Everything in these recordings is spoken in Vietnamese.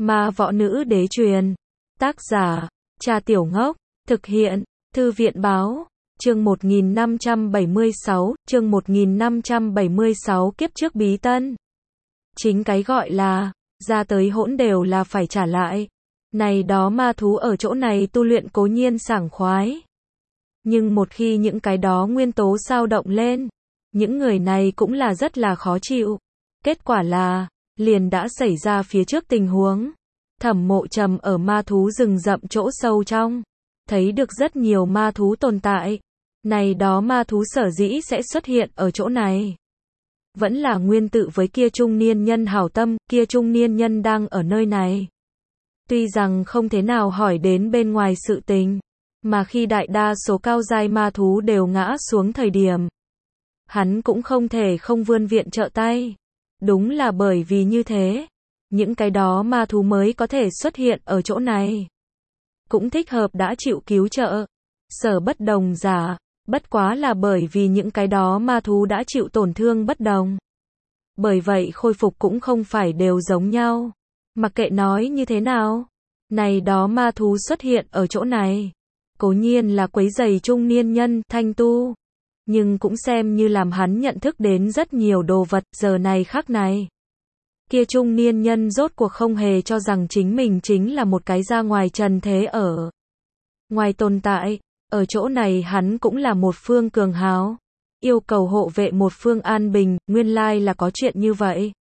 Ma Võ Nữ Đế Truyền. Tác giả, Cha Tiểu Ngốc. Thực hiện, Thư viện Báo. Chương 1576, chương 1576 kiếp trước bí tân. Chính cái gọi là, ra tới hỗn đều là phải trả lại. Này đó ma thú ở chỗ này tu luyện cố nhiên sảng khoái. Nhưng một khi những cái đó nguyên tố sao động lên, những người này cũng là rất là khó chịu. Kết quả là, liền đã xảy ra phía trước tình huống. Thẩm Mộ Trầm ở ma thú rừng rậm chỗ sâu trong, thấy được rất nhiều ma thú tồn tại. Này đó ma thú sở dĩ sẽ xuất hiện ở chỗ này. Vẫn là nguyên tự với kia trung niên nhân hảo tâm, kia trung niên nhân đang ở nơi này. Tuy rằng không thế nào hỏi đến bên ngoài sự tình, mà khi đại đa số cao giai ma thú đều ngã xuống thời điểm, hắn cũng không thể không vươn viện trợ tay. Đúng là bởi vì như thế, những cái đó ma thú mới có thể xuất hiện ở chỗ này. Cũng thích hợp đã chịu cứu trợ. Sở bất đồng giả, bất quá là bởi vì những cái đó ma thú đã chịu tổn thương bất đồng. Bởi vậy khôi phục cũng không phải đều giống nhau. Mặc kệ nói như thế nào, này đó ma thú xuất hiện ở chỗ này, cố nhiên là quấy rầy trung niên nhân, thanh tu, nhưng cũng xem như làm hắn nhận thức đến rất nhiều đồ vật giờ này khắc này. Kia trung niên nhân rốt cuộc không hề cho rằng chính mình chính là một cái ra ngoài trần thế ở ngoài tồn tại, ở chỗ này hắn cũng là một phương cường hào, yêu cầu hộ vệ một phương an bình, nguyên lai là có chuyện như vậy.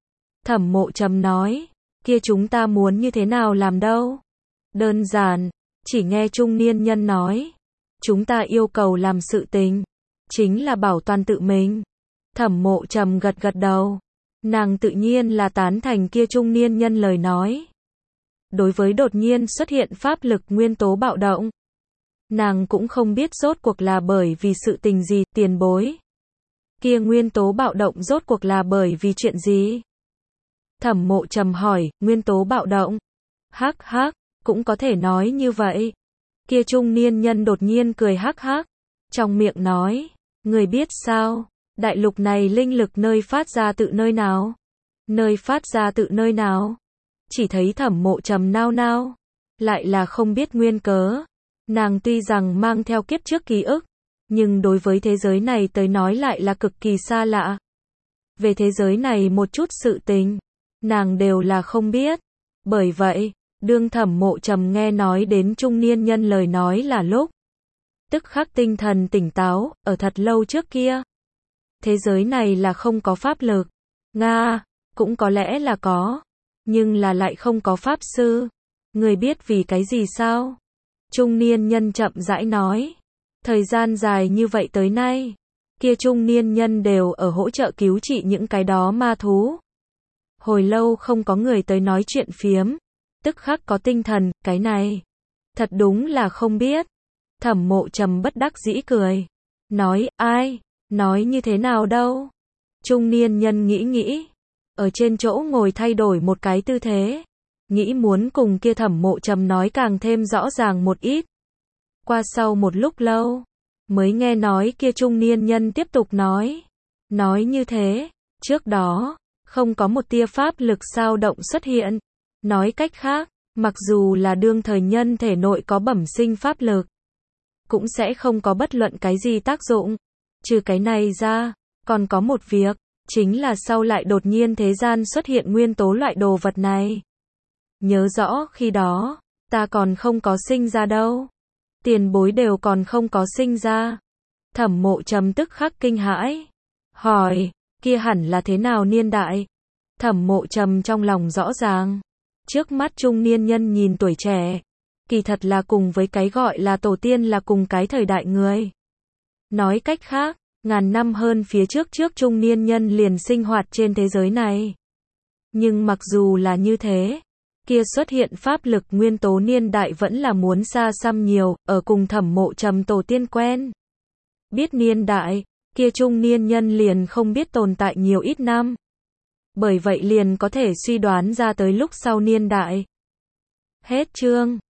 Thẩm Mộ Trầm nói, kia chúng ta muốn như thế nào làm đâu? Đơn giản, chỉ nghe trung niên nhân nói, chúng ta yêu cầu làm sự tình, chính là bảo toàn tự mình. Thẩm Mộ Trầm gật gật đầu, nàng tự nhiên là tán thành kia trung niên nhân lời nói. Đối với đột nhiên xuất hiện pháp lực nguyên tố bạo động, nàng cũng không biết rốt cuộc là bởi vì sự tình gì, tiền bối. Kia nguyên tố bạo động rốt cuộc là bởi vì chuyện gì? Thẩm Mộ Trầm hỏi, nguyên tố bạo động. Hắc hắc, cũng có thể nói như vậy. Kia trung niên nhân đột nhiên cười hắc hắc, trong miệng nói, người biết sao, đại lục này linh lực nơi phát ra tự nơi nào? Nơi phát ra tự nơi nào? Chỉ thấy Thẩm Mộ Trầm nao nao, lại là không biết nguyên cớ. Nàng tuy rằng mang theo kiếp trước ký ức, nhưng đối với thế giới này tới nói lại là cực kỳ xa lạ. Về thế giới này một chút sự tình, nàng đều là không biết. Bởi vậy, đương Thẩm Mộ Trầm nghe nói đến trung niên nhân lời nói là lúc, tức khắc tinh thần tỉnh táo, ở thật lâu trước kia. Thế giới này là không có pháp lực. Nga, cũng có lẽ là có, nhưng là lại không có pháp sư. Người biết vì cái gì sao? Trung niên nhân chậm rãi nói, thời gian dài như vậy tới nay, kia trung niên nhân đều ở hỗ trợ cứu trị những cái đó ma thú. Hồi lâu không có người tới nói chuyện phiếm, tức khắc có tinh thần, cái này, thật đúng là không biết. Thẩm Mộ Trầm bất đắc dĩ cười, nói, ai, nói như thế nào đâu. Trung niên nhân nghĩ, ở trên chỗ ngồi thay đổi một cái tư thế, nghĩ muốn cùng kia Thẩm Mộ Trầm nói càng thêm rõ ràng một ít. Qua sau một lúc lâu, mới nghe nói kia trung niên nhân tiếp tục nói như thế, trước đó, không có một tia pháp lực sao động xuất hiện. Nói cách khác, mặc dù là đương thời nhân thể nội có bẩm sinh pháp lực, cũng sẽ không có bất luận cái gì tác dụng. Trừ cái này ra, còn có một việc, chính là sau lại đột nhiên thế gian xuất hiện nguyên tố loại đồ vật này. Nhớ rõ khi đó, ta còn không có sinh ra đâu. Tiền bối đều còn không có sinh ra. Thẩm Mộ Trầm tức khắc kinh hãi, hỏi, kia hẳn là thế nào niên đại? Thẩm Mộ Trầm trong lòng rõ ràng, trước mắt trung niên nhân nhìn tuổi trẻ, kỳ thật là cùng với cái gọi là tổ tiên là cùng cái thời đại người. Nói cách khác, ngàn năm hơn phía trước trung niên nhân liền sinh hoạt trên thế giới này. Nhưng mặc dù là như thế, kia xuất hiện pháp lực nguyên tố niên đại vẫn là muốn xa xăm nhiều, ở cùng Thẩm Mộ Trầm tổ tiên quen. Biết niên đại, kia trung niên nhân liền không biết tồn tại nhiều ít năm. Bởi vậy liền có thể suy đoán ra tới lúc sau niên đại. Hết chương.